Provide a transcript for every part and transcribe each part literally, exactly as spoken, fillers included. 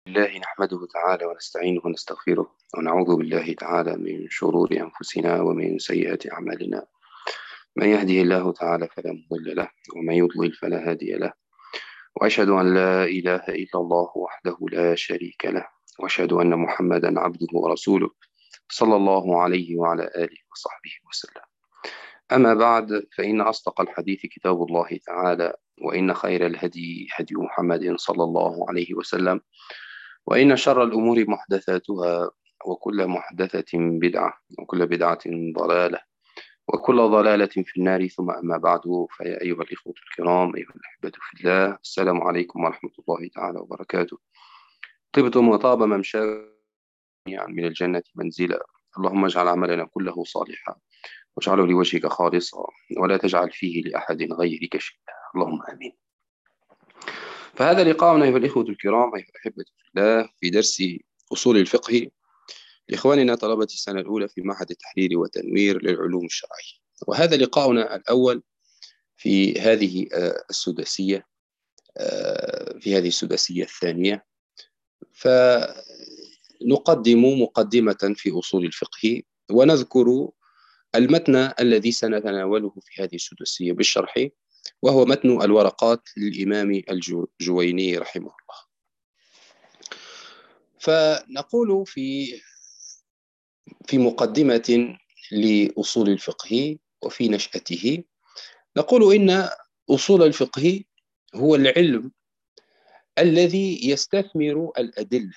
الله نحمده تعالى ونستعينه ونستغفره ونعوذ بالله تعالى من شرور أنفسنا ومن سيئات أعمالنا. من يهده الله تعالى فلا مضل له ومن يضلل فلا هادي له، وأشهد أن لا إله إلا الله وحده لا شريك له، وأشهد أن محمدا عبده ورسوله صلى الله عليه وعلى آله وصحبه وسلم. أما بعد، فإن أصدق الحديث كتاب الله تعالى، وإن خير الهدي هدي محمد صلى الله عليه وسلم، وإن شر الأمور محدثاتها، وكل محدثة بدعة، وكل بدعة ضلالة، وكل ضلالة في النار. ثم أما بعد، فيا أيها الإخوة الكرام، أيها الأحبة في الله، السلام عليكم ورحمة الله تعالى وبركاته. طبتم وطاب ممشاكم جميعا من الجنة منزلا. اللهم اجعل عملنا كله صالحا، واجعله لوجهك خالصا، ولا تجعل فيه لأحد غيرك شيئا، اللهم آمين. فهذا لقاؤنا أيها الإخوة الكرام، أيها الأحبة في الله، في درس أصول الفقه لإخواننا طلبة السنة الأولى في معهد التحرير والتنوير للعلوم الشرعية. وهذا لقاؤنا الأول في هذه السداسية في هذه السداسية الثانية. فنقدم مقدمة في أصول الفقه، ونذكر المتن الذي سنتناوله في هذه السداسية بالشرح، وهو متن الورقات للإمام الجويني رحمه الله. فنقول في في مقدمة لأصول الفقه وفي نشأته، نقول إن أصول الفقه هو العلم الذي يستثمر الأدلة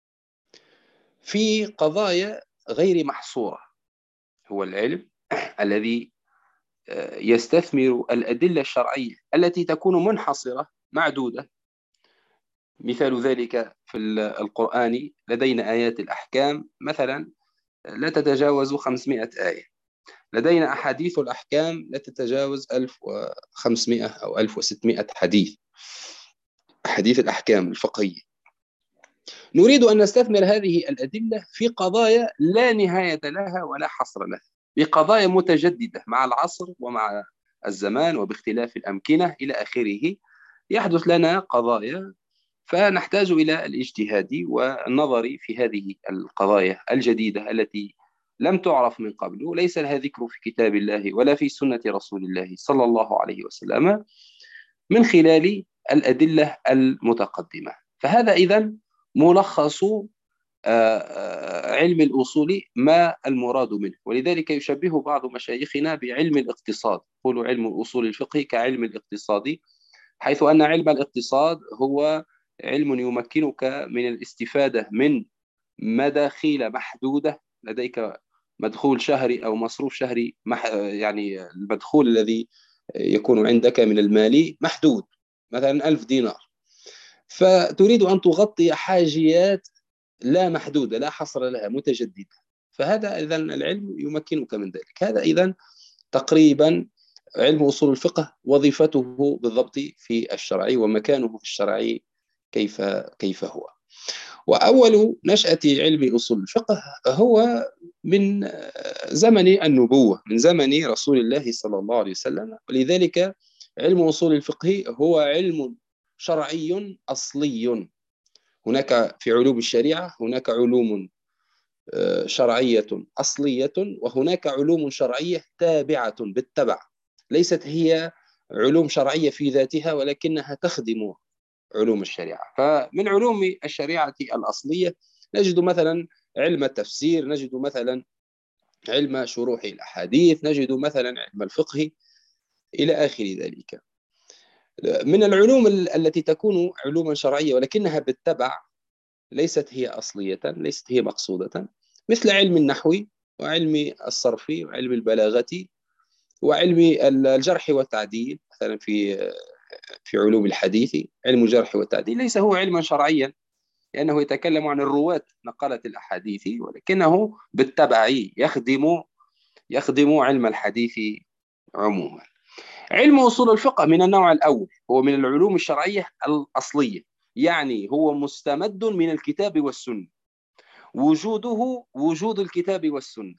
في قضايا غير محصورة. هو العلم الذي يستثمر الأدلة الشرعية التي تكون منحصرة معدودة. مثال ذلك في القرآن لدينا آيات الأحكام مثلا لا تتجاوز خمسمائة آية، لدينا أحاديث الأحكام لا تتجاوز ألف وخمسمائة أو ألف وستمائة حديث، أحاديث الأحكام الفقهية. نريد أن نستثمر هذه الأدلة في قضايا لا نهاية لها ولا حصر لها، بقضايا متجددة مع العصر ومع الزمان وباختلاف الأمكنة إلى آخره. يحدث لنا قضايا فنحتاج إلى الاجتهاد والنظر في هذه القضايا الجديدة التي لم تعرف من قبل، وليس لها ذكر في كتاب الله ولا في سنة رسول الله صلى الله عليه وسلم، من خلال الأدلة المتقدمة. فهذا إذن ملخص علم الأصول ما المراد منه. ولذلك يشبه بعض مشايخنا بعلم الاقتصاد، يقول علم الأصول الفقه كعلم الاقتصاد، حيث أن علم الاقتصاد هو علم يمكنك من الاستفادة من مداخيل محدودة. لديك مدخول شهري أو مصروف شهري مح... يعني المدخول الذي يكون عندك من المال محدود، مثلا ألف دينار، فتريد أن تغطي حاجيات لا محدودة لا حصر لها متجددة. فهذا إذن العلم يمكنك من ذلك. هذا إذن تقريبا علم أصول الفقه، وظيفته بالضبط في الشرع ومكانه في الشرع كيف كيف هو. وأول نشأة علم أصول الفقه هو من زمن النبوة، من زمن رسول الله صلى الله عليه وسلم. ولذلك علم أصول الفقه هو علم شرعي أصلي. هناك في علوم الشريعة هناك علوم شرعية أصلية، وهناك علوم شرعية تابعة بالتبع، ليست هي علوم شرعية في ذاتها ولكنها تخدم علوم الشريعة. فمن علوم الشريعة الأصلية نجد مثلا علم التفسير، نجد مثلا علم شروح الأحاديث، نجد مثلا علم الفقه إلى آخر ذلك. من العلوم التي تكون علوما شرعية ولكنها بالتبع، ليست هي أصلية، ليست هي مقصودة، مثل علم النحو وعلم الصرف وعلم البلاغة وعلم الجرح والتعديل. مثلا في في علوم الحديث علم الجرح والتعديل ليس هو علما شرعيا، لأنه يتكلم عن الرواة نقلة الأحاديث، ولكنه بالتبع يخدم يخدم علم الحديث عموما. علم أصول الفقه من النوع الأول، هو من العلوم الشرعية الأصلية، يعني هو مستمد من الكتاب والسنة، وجوده وجود الكتاب والسنة.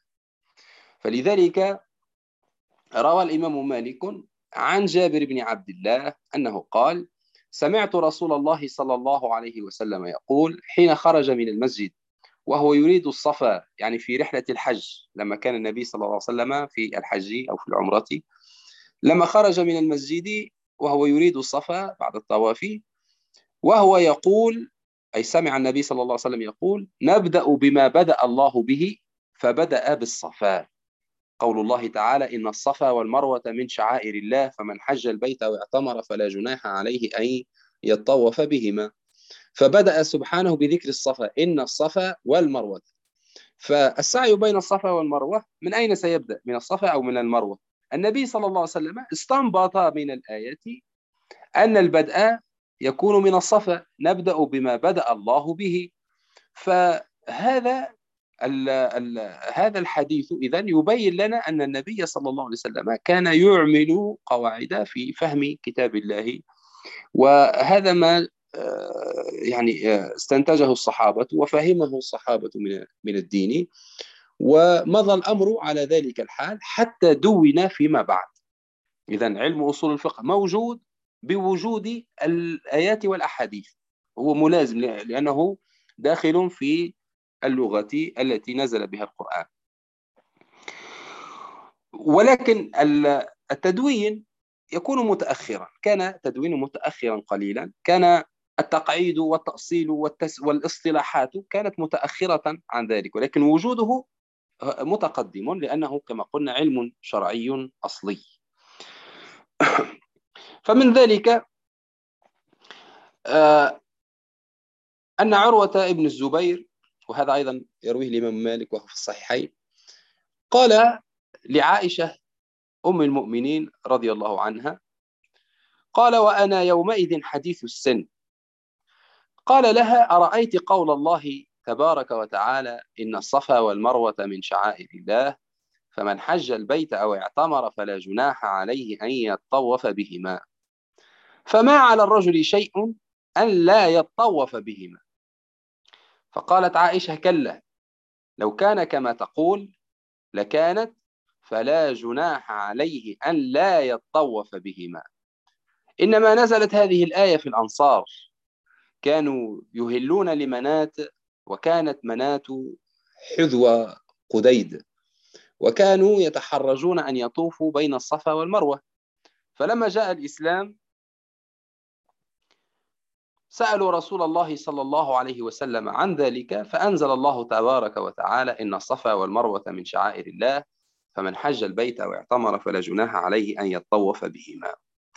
فلذلك روى الإمام مالك عن جابر بن عبد الله أنه قال: سمعت رسول الله صلى الله عليه وسلم يقول حين خرج من المسجد وهو يريد الصفا، يعني في رحلة الحج، لما كان النبي صلى الله عليه وسلم في الحج أو في العمرة، لما خرج من المسجد وهو يريد الصفا بعد الطواف، وهو يقول، أي سمع النبي صلى الله عليه وسلم يقول: نبدأ بما بدأ الله به، فبدأ بالصفا. قول الله تعالى: إن الصفا والمروة من شعائر الله، فمن حج البيت أو اعتمر فلا جناح عليه أن يطوف بهما. فبدأ سبحانه بذكر الصفا، إن الصفا والمروة. فالسعي بين الصفا والمروة من أين سيبدأ؟ من الصفا أو من المروة؟ النبي صلى الله عليه وسلم استنبط من الآية أن البدء يكون من الصفا، نبدأ بما بدأ الله به. فهذا ال ال هذا الحديث إذن يبين لنا أن النبي صلى الله عليه وسلم كان يعمل قواعد في فهم كتاب الله، وهذا ما آه، يعني آه، استنتجه الصحابة وفهمه الصحابة من من الدين، ومضى الأمر على ذلك الحال حتى دون فيما بعد. إذن علم أصول الفقه موجود بوجود الآيات والأحاديث، هو ملازم لأنه داخل في اللغة التي نزل بها القرآن. ولكن التدوين يكون متأخرا، كان تدوين متأخرا قليلا، كان التقعيد والتأصيل والتس والاصطلاحات كانت متأخرة عن ذلك، ولكن وجوده متقدم لأنه كما قلنا علم شرعي أصلي. فمن ذلك آه، أن عروة ابن الزبير، وهذا أيضا يرويه الإمام مالك وهو في الصحيحين، قال لعائشة أم المؤمنين رضي الله عنها، قال: وأنا يومئذ حديث السن، قال لها: أرأيت قول الله تبارك وتعالى: إن الصفا والمروة من شعائر الله، فمن حج البيت أو اعتمر فلا جناح عليه أن يطوف بهما، فما على الرجل شيء أن لا يطوف بهما. فقالت عائشة: كلا، لو كان كما تقول لكانت، فلا جناح عليه أن لا يطوف بهما. إنما نزلت هذه الآية في الأنصار، كانوا يهلون لمنات، وكانت منات حذو قديد، وكانوا يتحرجون أن يطوفوا بين الصفا والمروة. فلما جاء الإسلام سألوا رسول الله صلى الله عليه وسلم عن ذلك، فأنزل الله تبارك وتعالى: إن الصفا والمروة من شعائر الله، فمن حج البيت أو اعتمر فلا جناح عليه أن يطوف بهما.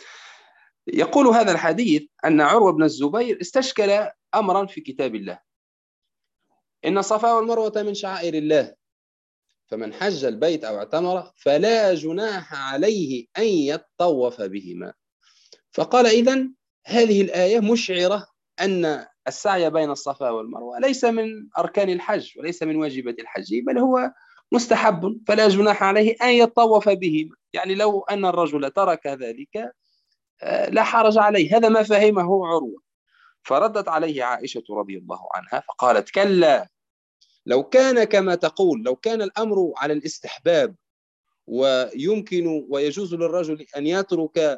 يقول هذا الحديث أن عروة بن الزبير استشكل أمرا في كتاب الله: إن الصفا والمروة من شعائر الله، فمن حج البيت أو اعتمر فلا جناح عليه أن يطوف بهما. فقال: إذن هذه الآية مشعرة أن السعي بين الصفا والمروة ليس من أركان الحج وليس من واجبات الحج، بل هو مستحب، فلا جناح عليه أن يطوف بهما. يعني لو أن الرجل ترك ذلك لا حرج عليه. هذا ما فهمه عروة. فردت عليه عائشة رضي الله عنها فقالت: كلا، لو كان كما تقول، لو كان الأمر على الاستحباب ويمكن ويجوز للرجل أن يترك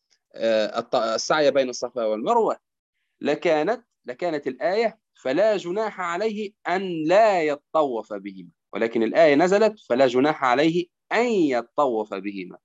السعي بين الصفا والمروة، لكانت لكانت الآية: فلا جناح عليه أن لا يطوف بهما. ولكن الآية نزلت: فلا جناح عليه أن يطوف بهما.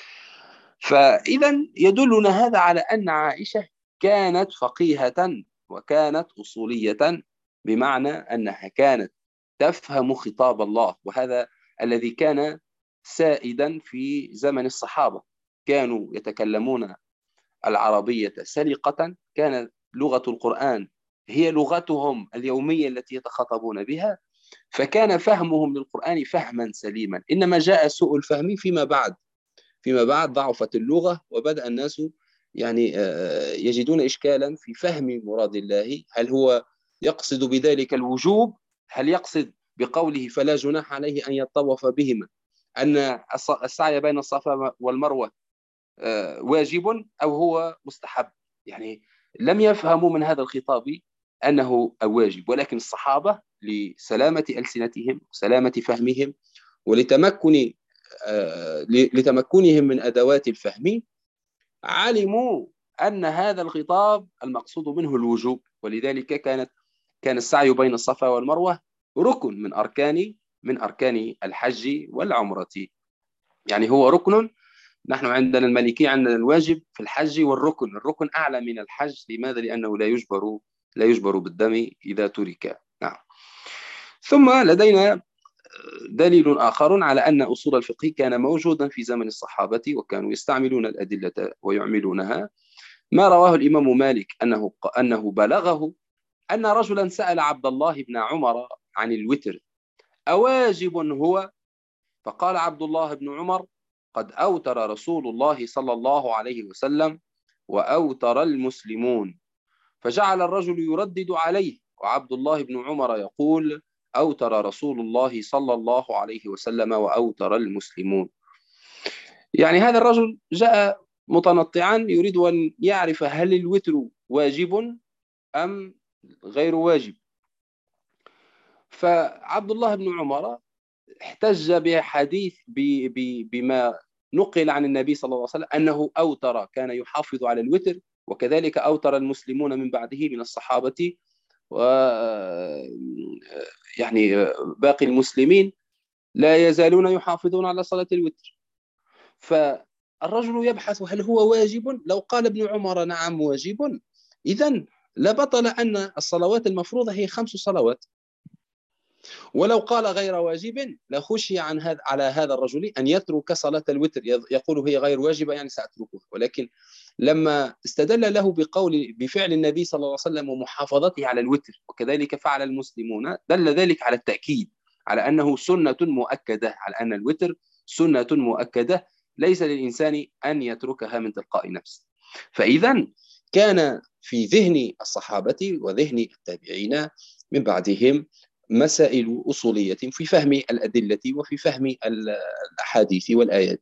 فإذا يدلنا هذا على أن عائشة كانت فقيهة وكانت أصولية، بمعنى أنها كانت تفهم خطاب الله، وهذا الذي كان سائدا في زمن الصحابة. كانوا يتكلمون العربية سلقة، كانت لغة القرآن هي لغتهم اليومية التي يتخاطبون بها، فكان فهمهم للقرآن فهما سليما. إنما جاء سوء الفهم فيما بعد فيما بعد ضعفت اللغة، وبدأ الناس يعني يجدون إشكالا في فهم مراد الله. هل هو يقصد بذلك الوجوب؟ هل يقصد بقوله فلا جناح عليه أن يطوف بهما أن السعي بين الصفا والمروة واجب أو هو مستحب؟ يعني لم يفهموا من هذا الخطاب أنه واجب. ولكن الصحابة لسلامة ألسنتهم وسلامة فهمهم ولتمكن لتمكنهم من أدوات الفهم علموا أن هذا الخطاب المقصود منه الوجوب، ولذلك كانت كان السعي بين الصفا والمروة ركن من أركان من أركان الحج والعمرة. يعني هو ركن. نحن عندنا المالكية عندنا الواجب في الحج والركن، الركن أعلى من الحج. لماذا؟ لأنه لا يجبر لا يجبر بالدم إذا ترك. نعم. ثم لدينا دليل آخر على أن أصول الفقه كان موجودا في زمن الصحابة وكانوا يستعملون الأدلة ويعملونها. ما رواه الإمام مالك أنه أنه بلغه أن رجلا سأل عبد الله بن عمر عن الوتر أواجب هو؟ فقال عبد الله بن عمر: قد أوتر رسول الله صلى الله عليه وسلم وأوتر المسلمون. فجعل الرجل يردد عليه، وعبد الله بن عمر يقول: أوتر رسول الله صلى الله عليه وسلم وأوتر المسلمون. يعني هذا الرجل جاء متنطعا يريد أن يعرف هل الوتر واجب أم غير واجب. فعبد الله بن عمر احتج بحديث بما نقل عن النبي صلى الله عليه وسلم أنه أوتر، كان يحافظ على الوتر، وكذلك أوتر المسلمون من بعده من الصحابة و يعني باقي المسلمين لا يزالون يحافظون على صلاة الوتر. فالرجل يبحث هل هو واجب؟ لو قال ابن عمر نعم واجب، إذن لبطل أن الصلوات المفروضة هي خمس صلوات. ولو قال غير واجب لخشي عن هذا على هذا الرجل أن يترك صلاة الوتر، يقول هي غير واجبة يعني سأتركها. ولكن لما استدل له بقول بفعل النبي صلى الله عليه وسلم ومحافظته على الوتر وكذلك فعل المسلمون، دل ذلك على التأكيد على أنه سنة مؤكدة، على أن الوتر سنة مؤكدة ليس للإنسان أن يتركها من تلقاء نفسه. فإذا كان في ذهن الصحابة وذهن التابعين من بعدهم مسائل أصولية في فهم الأدلة وفي فهم الأحاديث والآيات،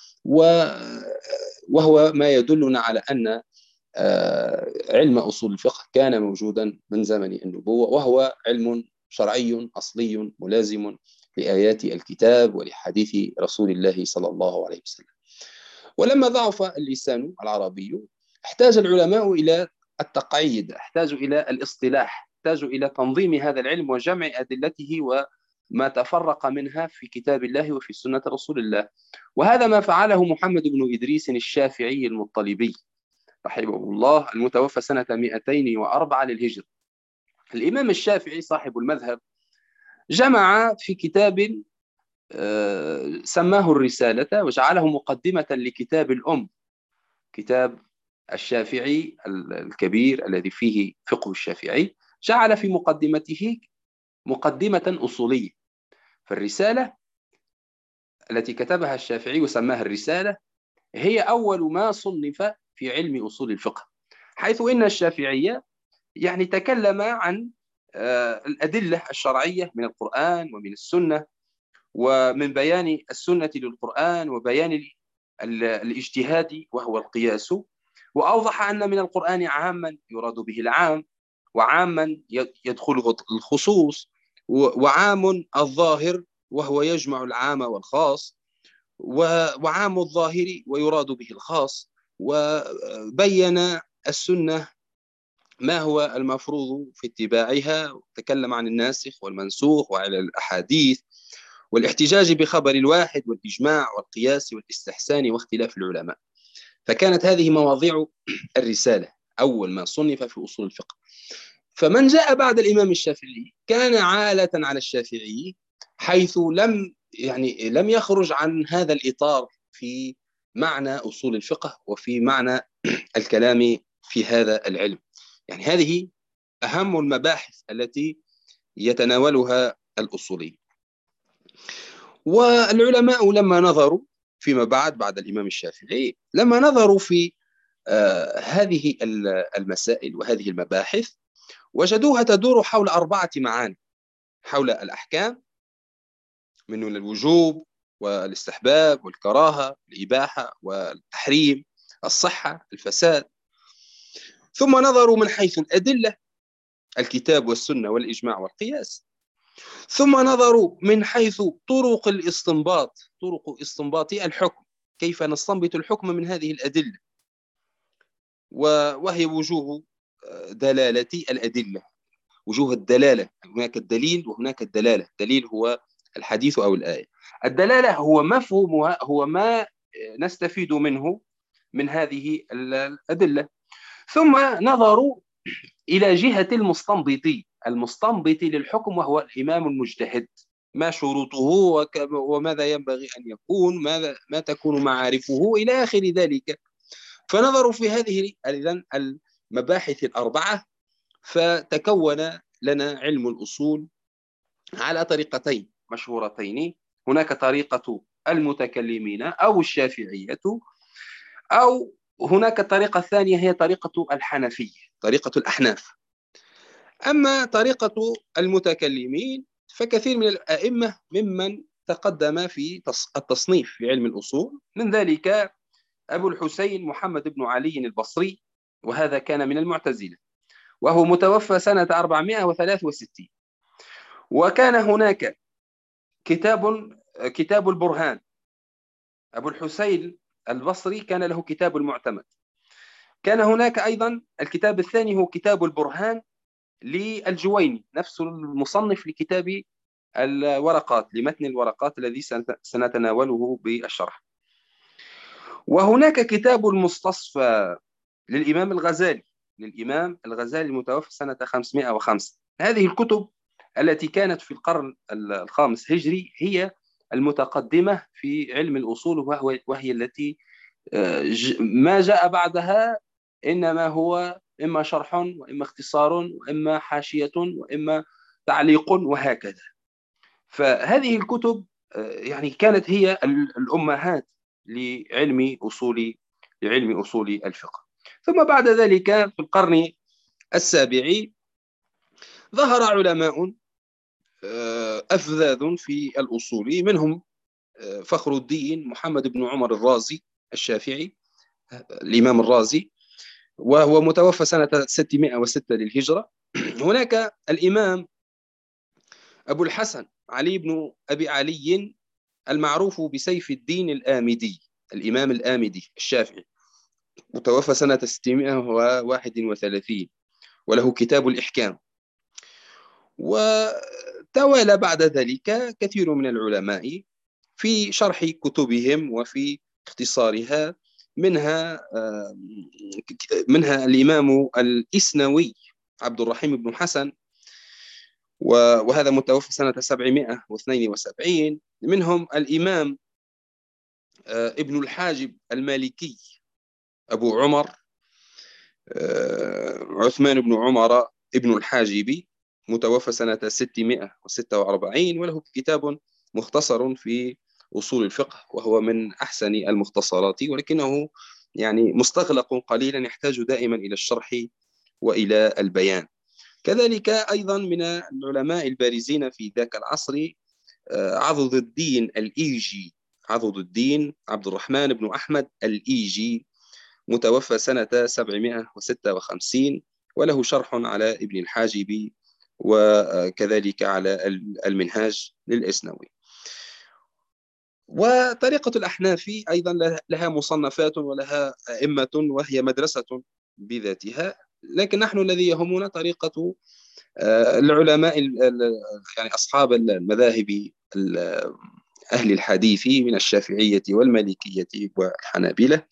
وهو ما يدلنا على أن علم أصول الفقه كان موجودا من زمن النبوة، وهو علم شرعي أصلي ملازم لآيات الكتاب ولحديث رسول الله صلى الله عليه وسلم. ولما ضعف اللسان العربي احتاج العلماء إلى التقعيد، احتاجوا إلى الاصطلاح، احتاجوا إلى تنظيم هذا العلم وجمع أدلته وما تفرق منها في كتاب الله وفي سنة رسول الله. وهذا ما فعله محمد بن إدريس الشافعي المطلبي رحمه الله، المتوفى سنة مئتين وأربعة للهجرة. الإمام الشافعي صاحب المذهب جمع في كتاب سماه الرسالة وجعله مقدمة لكتاب الأم، كتاب الشافعي الكبير الذي فيه فقه الشافعي، جعل في مقدمته مقدمة أصولية. فالرسالة التي كتبها الشافعي وسماها الرسالة هي أول ما صنف في علم أصول الفقه، حيث إن الشافعية يعني تكلم عن الأدلة الشرعية من القرآن ومن السنة، ومن بيان السنة للقرآن وبيان الاجتهاد وهو القياس، وأوضح أن من القرآن عاما يراد به العام، وعاما يدخله الخصوص، وعام الظاهر وهو يجمع العام والخاص، وعام الظاهر ويراد به الخاص. وبين السنة ما هو المفروض في اتباعها، وتكلم عن الناسخ والمنسوخ وعلى الأحاديث والاحتجاج بخبر الواحد والإجماع والقياس والاستحسان واختلاف العلماء. فكانت هذه مواضيع الرسالة أول ما صنف في أصول الفقه. فمن جاء بعد الإمام الشافعي كان عالة على الشافعي، حيث لم يعني لم يخرج عن هذا الإطار في معنى أصول الفقه وفي معنى الكلام في هذا العلم. يعني هذه أهم المباحث التي يتناولها الأصولي. والعلماء لما نظروا فيما بعد بعد الإمام الشافعي، لما نظروا في آه هذه المسائل وهذه المباحث، وجدوها تدور حول أربعة معاني: حول الأحكام من الوجوب والاستحباب والكراهة، الإباحة والتحريم، الصحة، الفساد. ثم نظروا من حيث الأدلة: الكتاب والسنة والإجماع والقياس. ثم نظروا من حيث طرق الاستنباط، طرق استنباط الحكم، كيف نستنبط الحكم من هذه الأدلة. وهي وجوه دلالة الأدلة، وجوه الدلالة. هناك الدليل وهناك الدلالة. الدليل هو الحديث أو الآية. الدلالة هو مفهومها، هو ما نستفيد منه من هذه الأدلة. ثم نظروا إلى جهة المستنبطي المستنبط للحكم، وهو الإمام المجتهد. ما شروطه وماذا ينبغي أن يكون، ماذا ما تكون معارفه إلى آخر ذلك. فنظروا في هذه إذن المباحث الأربعة، فتكون لنا علم الأصول على طريقتين مشهورتين. هناك طريقة المتكلمين أو الشافعية، أو هناك الطريقة الثانية هي طريقة الحنفية، طريقة الأحناف. أما طريقة المتكلمين فكثير من الأئمة ممن تقدم في التصنيف في علم الأصول، من ذلك أبو الحسين محمد بن علي البصري، وهذا كان من المعتزلة، وهو متوفى سنة أربعمائة وثلاثة وستين. وكان هناك كتاب كتاب البرهان. أبو الحسين البصري كان له كتاب المعتمد. كان هناك أيضا الكتاب الثاني هو كتاب البرهان للجويني، نفس المصنف لكتاب الورقات، لمتن الورقات الذي سنتناوله بالشرح. وهناك كتاب المستصفى للإمام الغزالي للإمام الغزالي المتوفى سنة خمسمائة وخمسة. هذه الكتب التي كانت في القرن الخامس هجري هي المتقدمة في علم الأصول، وهو وهي التي ما جاء بعدها إنما هو إما شرح وإما اختصار وإما حاشية وإما تعليق وهكذا. فهذه الكتب يعني كانت هي الأمهات لعلم أصول لعلم أصول الفقه. ثم بعد ذلك في القرن السابع ظهر علماء أفذاذ في الأصول، منهم فخر الدين محمد بن عمر الرازي الشافعي، الإمام الرازي، وهو متوفى سنة ستمائة وستة للهجرة. هناك الإمام أبو الحسن علي بن أبي علي المعروف بسيف الدين الآمدي، الإمام الآمدي الشافعي، متوفى سنة ستمائة وواحد وثلاثين، وله كتاب الإحكام. وتوالى بعد ذلك كثير من العلماء في شرح كتبهم وفي اختصارها، منها منها الإمام الإسنوي عبد الرحيم بن حسن، وهذا متوفى سنة سبعمائة واثنين وسبعين. منهم الإمام ابن الحاجب المالكي أبو عمر عثمان بن عمر ابن الحاجب، متوفى سنة ستمائة وستة وأربعين، وله كتاب مختصر في أصول الفقه، وهو من أحسن المختصرات، ولكنه يعني مستغلق قليلا، يحتاج دائما إلى الشرح وإلى البيان. كذلك أيضا من العلماء البارزين في ذاك العصر عضد الدين الإيجي، عضد الدين عبد الرحمن بن أحمد الإيجي، متوفى سنة سبعمائة وستة وخمسين، وله شرح على ابن الحاجب وكذلك على المنهاج للإسنوي. وطريقة الأحناف أيضا لها مصنفات ولها أئمة، وهي مدرسة بذاتها، لكن نحن الذي يهمنا طريقة العلماء يعني أصحاب المذاهب أهل الحديث من الشافعية والمالكية والحنابلة.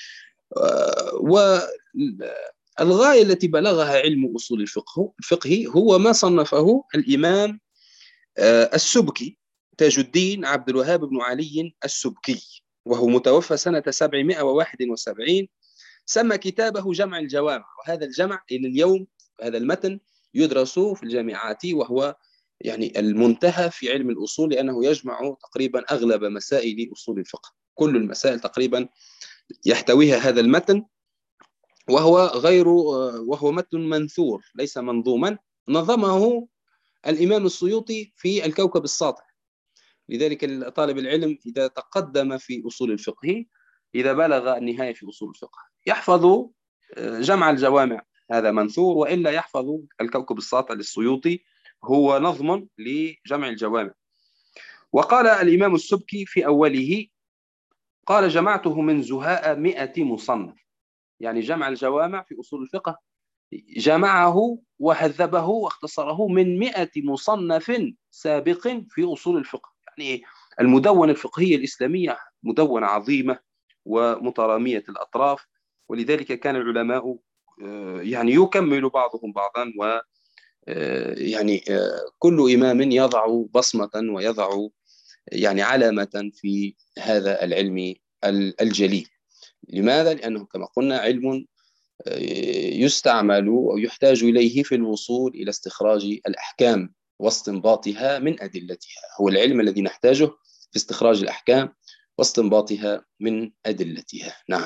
والغاية التي بلغها علم أصول الفقه الفقه هو ما صنفه الإمام السبكي تاج الدين عبد الوهاب بن علي السبكي، وهو متوفى سنة سبعمائة وواحد وسبعين. سمى كتابه جمع الجوامع، وهذا الجمع إلى اليوم هذا المتن يدرس في الجامعات، وهو يعني المنتهى في علم الأصول، لأنه يجمع تقريبا أغلب مسائل أصول الفقه، كل المسائل تقريبا يحتويها هذا المتن، وهو غير وهو متن منثور ليس منظوما، نظمه الإمام السيوطي في الكوكب الساطع. لذلك طالب العلم إذا تقدم في أصول الفقه، إذا بلغ النهاية في أصول الفقه، يحفظ جمع الجوامع، هذا منثور، وإلا يحفظ الكوكب الساطع للسيوطي، هو نظم لجمع الجوامع. وقال الإمام السبكي في أوله، قال: جمعته من زهاء مئة مصنف. يعني جمع الجوامع في أصول الفقه، جمعه وهذبه واختصره من مئة مصنف سابق في أصول الفقه. يعني المدونة الفقهية الإسلامية مدونة عظيمة ومترامية الأطراف، ولذلك كان العلماء آه، يعني يكمل بعضهم بعضا، و آه، يعني آه، كل إمام يضع بصمة ويضع يعني علامة في هذا العلم الجليل. لماذا؟ لأنه كما قلنا علم يستعمل أو يحتاج إليه في الوصول إلى استخراج الأحكام واستنباطها من أدلتها. هو العلم الذي نحتاجه في استخراج الأحكام واستنباطها من أدلتها. نعم.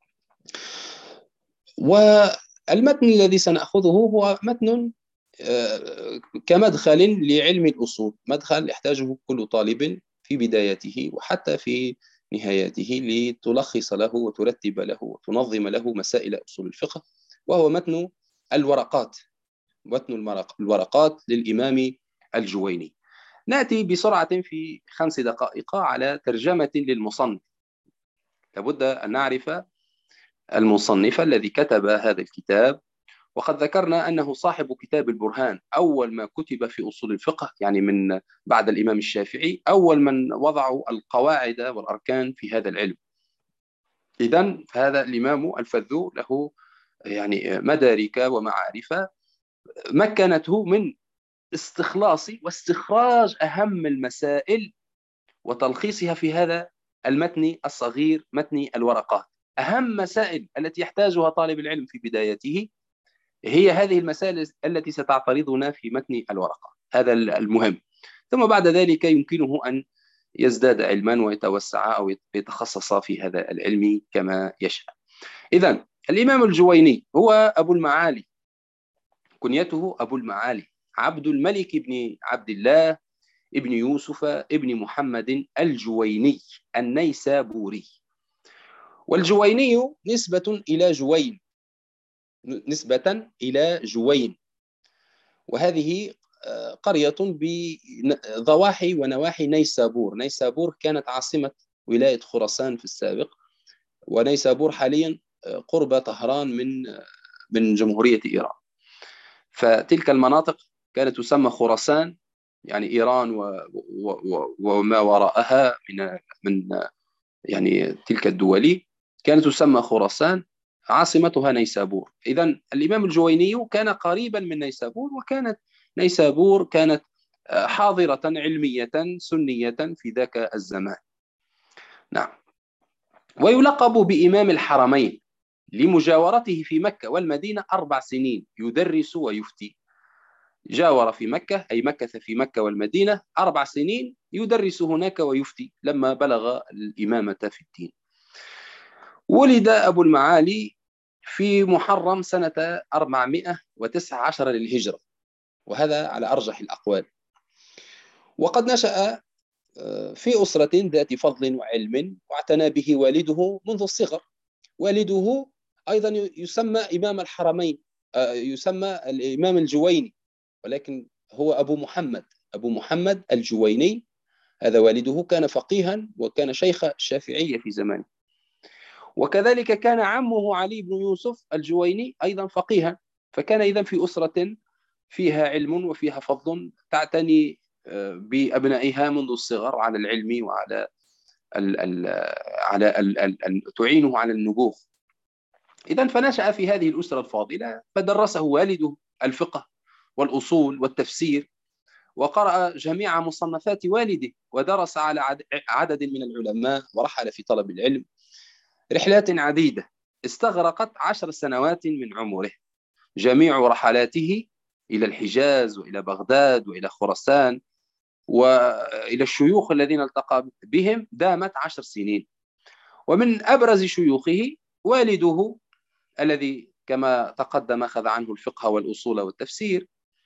والمتن الذي سنأخذه هو متن آه، كمدخل لعلم الأصول، مدخل يحتاجه كل طالب في بدايته وحتى في نهايته، لتلخص له وترتب له وتنظم له مسائل أصول الفقه، وهو متن الورقات، متن الورقات للإمام الجويني. نأتي بسرعة في خمس دقائق على ترجمة للمصنف. لابد أن نعرف المصنف الذي كتب هذا الكتاب، وقد ذكرنا أنه صاحب كتاب البرهان، أول ما كتب في أصول الفقه، يعني من بعد الإمام الشافعي أول من وضعوا القواعد والأركان في هذا العلم. إذن فهذا الإمام الفذو له يعني مدارك ومعارف مكنته من استخلاص واستخراج أهم المسائل وتلخيصها في هذا المتن الصغير، متن الورقات. أهم مسائل التي يحتاجها طالب العلم في بدايته هي هذه المسائل التي ستعترضنا في متن الورقة، هذا المهم. ثم بعد ذلك يمكنه أن يزداد علما ويتوسع أو يتخصص في هذا العلم كما يشاء. إذن الإمام الجويني هو أبو المعالي، كنيته أبو المعالي، عبد الملك بن عبد الله ابن يوسف ابن محمد الجويني النيسابوري. والجويني نسبة إلى جوين، نسبة إلى جوين، وهذه قرية بضواحي ونواحي نيسابور. نيسابور كانت عاصمة ولاية خراسان في السابق، ونيسابور حاليا قرب طهران من من جمهورية إيران. فتلك المناطق كانت تسمى خراسان، يعني إيران و و وما وراءها من من يعني تلك الدول كانت تسمى خراسان، عاصمتها نيسابور. إذن الإمام الجويني كان قريبا من نيسابور، وكانت نيسابور كانت حاضرة علمية سنية في ذاك الزمان. نعم. ويلقب بإمام الحرمين لمجاورته في مكة والمدينة أربع سنين يدرس ويفتي. جاور في مكة، أي مكث في مكة والمدينة أربع سنين يدرس هناك ويفتي لما بلغ الإمامة في الدين. ولد أبو المعالي في محرم سنة أربعمائة وتسعة عشر للهجرة، وهذا على أرجح الأقوال. وقد نشأ في أسرة ذات فضل وعلم، واعتنى به والده منذ الصغر. والده أيضا يسمى إمام الحرمين، يسمى الإمام الجويني، ولكن هو أبو محمد، أبو محمد الجويني. هذا والده كان فقيها وكان شيخ الشافعية في زمانه. وكذلك كان عمه علي بن يوسف الجويني أيضا فقيها، فكان إذن في أسرة فيها علم وفيها فضل، تعتني بأبنائها منذ الصغر على العلم وعلى ال ال على ال ال ال تعينه على النبوغ. إذن فنشأ في هذه الأسرة الفاضلة، فدرسه والده الفقه والأصول والتفسير، وقرأ جميع مصنفات والده، ودرس على عدد من العلماء، ورحل في طلب العلم رحلات عديدة استغرقت عشر سنوات من عمره. جميع رحلاته إلى الحجاز وإلى بغداد وإلى خراسان وإلى الشيوخ الذين التقى بهم دامت عشر سنين. ومن أبرز شيوخه والده الذي كما تقدم أخذ عنه الفقه والأصول والتفسير،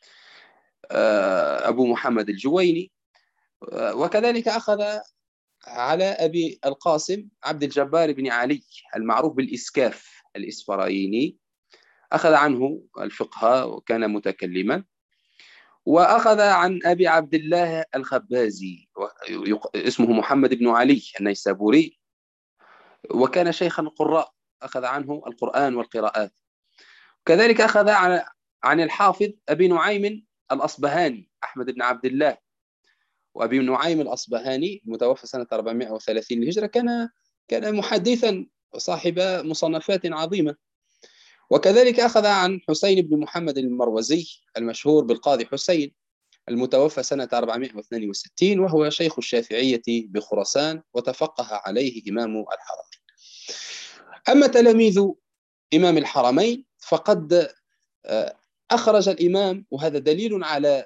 أبو محمد الجويني. وكذلك أخذ على أبي القاسم عبد الجبار بن علي المعروف بالإسكاف الإسفرايني، أخذ عنه الفقه وكان متكلما. وأخذ عن أبي عبد الله الخبازي اسمه محمد بن علي النيسابوري، وكان شيخا قراء أخذ عنه القرآن والقراءات. كذلك أخذ عن عن الحافظ أبي نعيم الأصبهاني أحمد بن عبد الله. وأبي نعيم الأصبهاني المتوفى سنة أربعمائة وثلاثين للهجرة كان كان محدثا صاحب مصنفات عظيمة. وكذلك أخذ عن حسين بن محمد المروزي المشهور بالقاضي حسين المتوفى سنة أربعمائة واثنين وستين، وهو شيخ الشافعية بخراسان وتفقه عليه إمام الحرمين. أما تلاميذ إمام الحرمين فقد أخرج الإمام، وهذا دليل على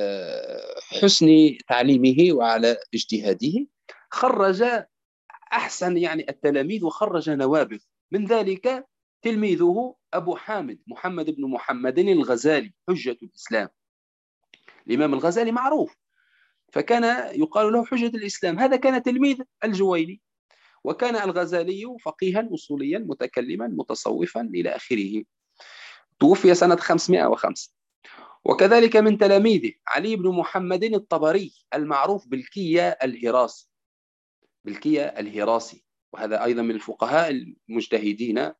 حسن تعليمه وعلى اجتهاده، خرج أحسن يعني التلاميذ وخرج نوابغ. من ذلك تلميذه أبو حامد محمد بن محمد الغزالي حجة الإسلام. الإمام الغزالي معروف، فكان يقال له حجة الإسلام. هذا كان تلميذ الجويني، وكان الغزالي فقيها أصوليا متكلما متصوفا إلى آخره. توفي سنة خمسمائة وخمسة. وكذلك من تلاميذه علي بن محمد الطبري المعروف بالكية الهراسي بالكية الهراسي وهذا أيضا من الفقهاء المجتهدين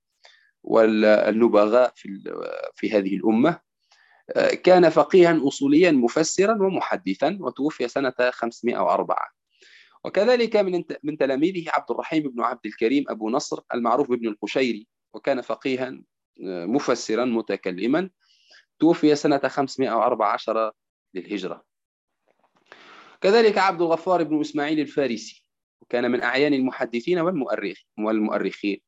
والنبغاء في في هذه الأمة. كان فقيها أصوليا مفسرا ومحدثا، وتوفي سنة خمسمائة وأربعة. وكذلك من من تلاميذه عبد الرحيم بن عبد الكريم أبو نصر المعروف بابن القشيري، وكان فقيها مفسرا متكلما، توفي سنة خمسمائة وأربعة عشر للهجرة. كذلك عبد الغفار بن إسماعيل الفارسي، وكان من أعيان المحدثين والمؤرخ والمؤرخين،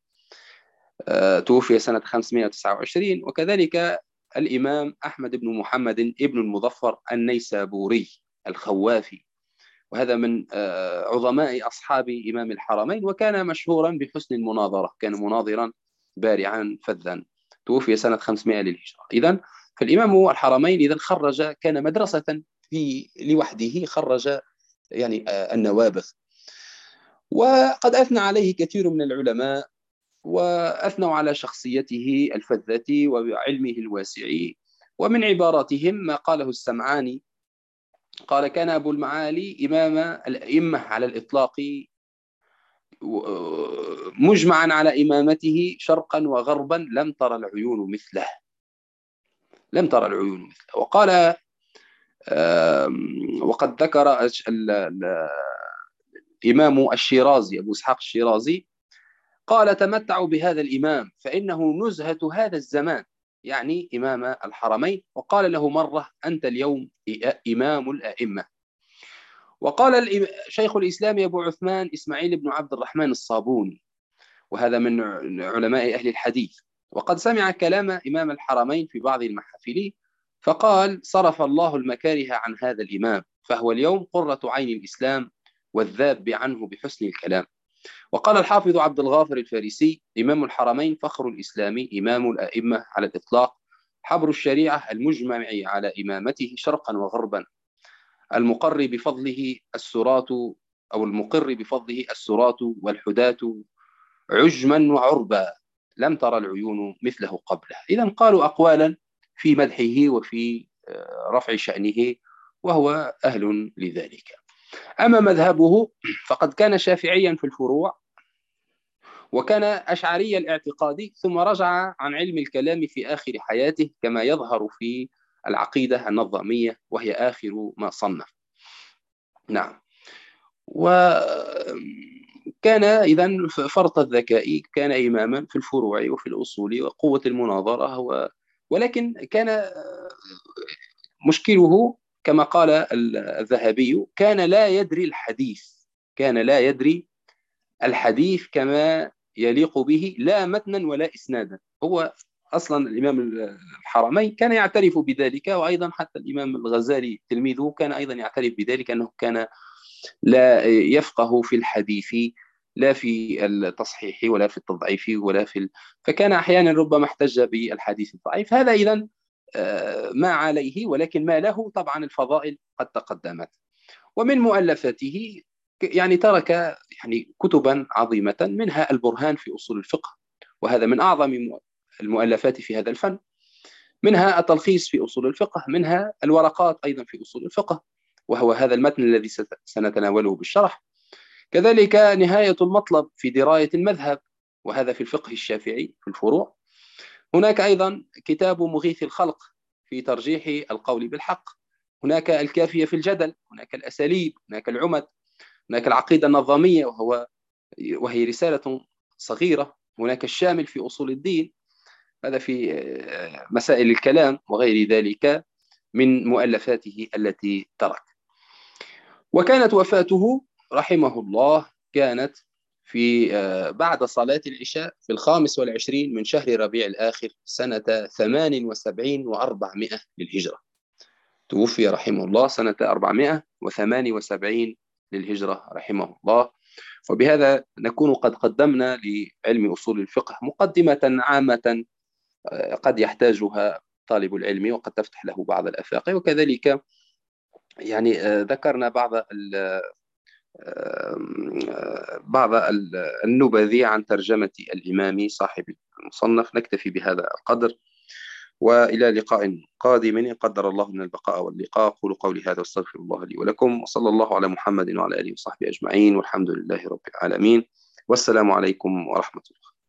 توفي سنة خمسمائة وتسعة وعشرين. وكذلك الإمام أحمد بن محمد ابن المظفر النيسابوري الخوافي، وهذا من عظماء أصحاب إمام الحرمين، وكان مشهورا بحسن المناظرة، كان مناظرا بارعا فذا، توفي سنة خمسمائة للهجرة. إذن فالإمام الحرمين إذن خرج، كان مدرسة في لوحده، خرج يعني النوابغ. وقد أثنى عليه كثير من العلماء، وأثنوا على شخصيته الفذة وعلمه الواسع. ومن عباراتهم ما قاله السمعاني، قال: كان أبو المعالي إمام الأئمة على الإطلاق، مجمعا على إمامته شرقا وغربا، لم ترى العيون مثله لم ترى العيون مثله. وقال وقد ذكر الإمام الشيرازي أبو إسحاق الشيرازي، قال: تمتعوا بهذا الإمام فإنه نزهة هذا الزمان، يعني إمام الحرمين. وقال له مرة: أنت اليوم إمام الأئمة. وقال شيخ الإسلام أبو عثمان إسماعيل بن عبد الرحمن الصابوني، وهذا من علماء أهل الحديث، وقد سمع كلام إمام الحرمين في بعض المحافل، فقال: صرف الله المكاره عن هذا الإمام، فهو اليوم قرة عين الإسلام والذاب عنه بحسن الكلام. وقال الحافظ عبد الغافر الفارسي: إمام الحرمين فخر الإسلام، إمام الأئمة على الإطلاق، حبر الشريعة، المجمع على إمامته شرقا وغربا، المقر بفضله السرات أو المقر بفضله السرات والحداة عجما وعربا، لم ترى العيون مثله قبله. إذن قالوا أقوالا في مدحه وفي رفع شأنه، وهو أهل لذلك. أما مذهبه فقد كان شافعيا في الفروع، وكان أشعري الاعتقاد، ثم رجع عن علم الكلام في آخر حياته، كما يظهر في العقيدة النظامية، وهي آخر ما صنف. نعم. وكان إذن فرط الذكاء، كان إماما في الفروع وفي الأصول وقوة المناظرة، و... ولكن كان مشكله كما قال الذهبي: كان لا يدري الحديث كان لا يدري الحديث كما يليق به، لا متنا ولا إسنادا. هو أصلا الإمام الحرمين كان يعترف بذلك، وأيضا حتى الإمام الغزالي تلميذه كان أيضا يعترف بذلك، أنه كان لا يفقه في الحديث، لا في التصحيح ولا في التضعيف ولا في ال... فكان أحيانا ربما احتج بالحديث الضعيف. هذا إذن ما عليه، ولكن ما له طبعا الفضائل قد تقدمت. ومن مؤلفاته يعني ترك يعني كتبا عظيمة، منها البرهان في أصول الفقه، وهذا من أعظم المؤلفات في هذا الفن، منها التلخيص في أصول الفقه، منها الورقات أيضا في أصول الفقه، وهو هذا المتن الذي سنتناوله بالشرح. كذلك نهاية المطلب في دراية المذهب، وهذا في الفقه الشافعي في الفروع. هناك أيضا كتاب مغيث الخلق في ترجيح القول بالحق. هناك الكافية في الجدل، هناك الأساليب، هناك العمد، هناك العقيدة النظامية وهو وهي رسالة صغيرة، هناك الشامل في أصول الدين، هذا في مسائل الكلام وغير ذلك من مؤلفاته التي ترك. وكانت وفاته رحمه الله كانت في بعد صلاة العشاء في الخامس والعشرين من شهر ربيع الآخر سنة ثمان وسبعين وأربعمائة للهجرة. توفي رحمه الله سنة أربعمائة وثمان وسبعين للهجرة رحمه الله. وبهذا نكون قد قدمنا لعلم أصول الفقه مقدمة عامة قد يحتاجها طالب العلم وقد تفتح له بعض الآفاق، وكذلك يعني ذكرنا بعض بعض النبذ عن ترجمة الإمام صاحب المصنف. نكتفي بهذا القدر، وإلى لقاء قادم إن قدر الله لنا البقاء واللقاء. أقول قولي هذا واستغفر الله لي ولكم، وصلى الله على محمد وعلى آله وصحبه أجمعين، والحمد لله رب العالمين، والسلام عليكم ورحمة الله.